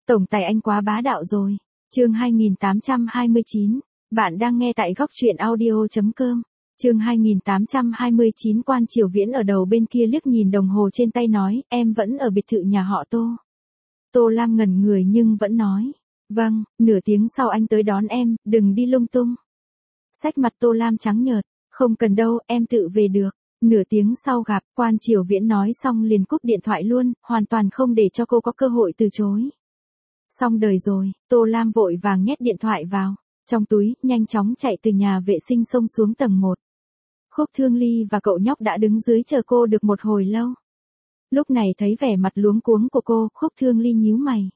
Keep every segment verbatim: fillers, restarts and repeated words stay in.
Tổng tài anh quá bá đạo rồi. Chương hai nghìn tám trăm hai mươi chín. Bạn đang nghe tại góc truyện audio chấm com. Chương hai nghìn tám trăm hai mươi chín. Quan Triều Viễn ở đầu bên kia liếc nhìn đồng hồ trên tay nói, em vẫn ở biệt thự nhà họ Tô. Tô Lam ngẩn người nhưng vẫn nói, vâng, nửa tiếng sau anh tới đón em, đừng đi lung tung. Xách mặt Tô Lam trắng nhợt, không cần đâu, em tự về được. Nửa tiếng sau gặp, Quan Triều Viễn nói xong liền cúp điện thoại luôn, hoàn toàn không để cho cô có cơ hội từ chối. Xong đời rồi, Tô Lam vội vàng nhét điện thoại vào trong túi, nhanh chóng chạy từ nhà vệ sinh xông xuống tầng một. Khúc Thương Ly và cậu nhóc đã đứng dưới chờ cô được một hồi lâu. Lúc này thấy vẻ mặt luống cuống của cô, Khúc Thương Ly nhíu mày.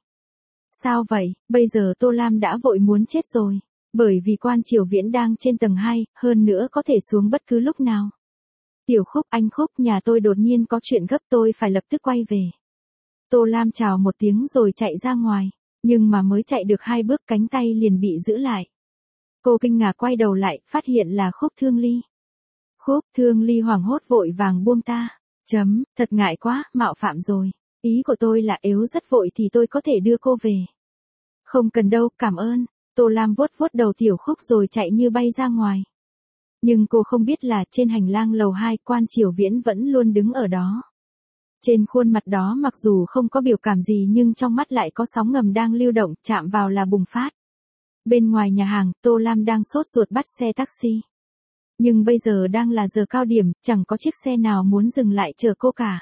Sao vậy, bây giờ Tô Lam đã vội muốn chết rồi, bởi vì Quan Triều Viễn đang trên tầng hai, hơn nữa có thể xuống bất cứ lúc nào. Tiểu Khúc, anh Khúc, nhà tôi đột nhiên có chuyện gấp, tôi phải lập tức quay về. Tô Lam chào một tiếng rồi chạy ra ngoài, nhưng mà mới chạy được hai bước cánh tay liền bị giữ lại. Cô kinh ngạc quay đầu lại, phát hiện là Khúc Thương Ly. Khúc Thương Ly hoảng hốt vội vàng buông ta. Chấm, thật ngại quá, mạo phạm rồi. Ý của tôi là nếu rất vội thì tôi có thể đưa cô về. Không cần đâu, cảm ơn. Tô Lam vuốt vuốt đầu Tiểu Khúc rồi chạy như bay ra ngoài. Nhưng cô không biết là trên hành lang lầu hai, Quan Triều Viễn vẫn luôn đứng ở đó. Trên khuôn mặt đó mặc dù không có biểu cảm gì nhưng trong mắt lại có sóng ngầm đang lưu động, chạm vào là bùng phát. Bên ngoài nhà hàng, Tô Lam đang sốt ruột bắt xe taxi. Nhưng bây giờ đang là giờ cao điểm, chẳng có chiếc xe nào muốn dừng lại chờ cô cả.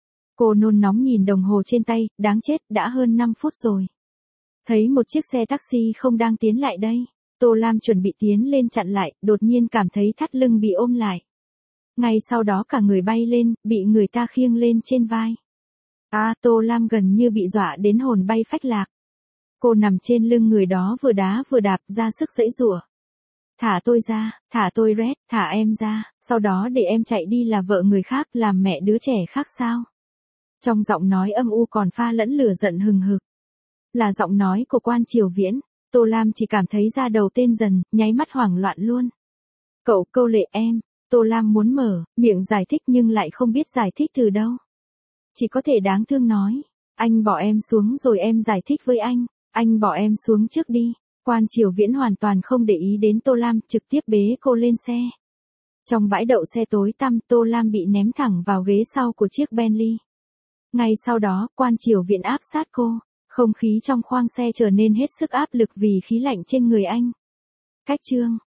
Cô nôn nóng nhìn đồng hồ trên tay, đáng chết, đã hơn năm phút rồi. Thấy một chiếc xe taxi không đang tiến lại đây. Tô Lam chuẩn bị tiến lên chặn lại, đột nhiên cảm thấy thắt lưng bị ôm lại. Ngay sau đó cả người bay lên, bị người ta khiêng lên trên vai. À, Tô Lam gần như bị dọa đến hồn bay phách lạc. Cô nằm trên lưng người đó vừa đá vừa đạp, ra sức giãy giụa. Thả tôi ra, thả tôi Red, thả em ra, sau đó để em chạy đi là vợ người khác, làm mẹ đứa trẻ khác sao? Trong giọng nói âm u còn pha lẫn lửa giận hừng hực. Là giọng nói của Quan Triều Viễn. Tô Lam chỉ cảm thấy da đầu tê dần, nháy mắt hoảng loạn luôn. Cậu câu lệ em. Tô Lam muốn mở miệng giải thích nhưng lại không biết giải thích từ đâu. Chỉ có thể đáng thương nói, anh bỏ em xuống rồi em giải thích với anh, anh bỏ em xuống trước đi. Quan Triều Viễn hoàn toàn không để ý đến Tô Lam, trực tiếp bế cô lên xe. Trong bãi đậu xe tối tăm, Tô Lam bị ném thẳng vào ghế sau của chiếc Bentley. Ngay sau đó, Quan Triều Viễn áp sát cô, không khí trong khoang xe trở nên hết sức áp lực vì khí lạnh trên người anh. Cách chương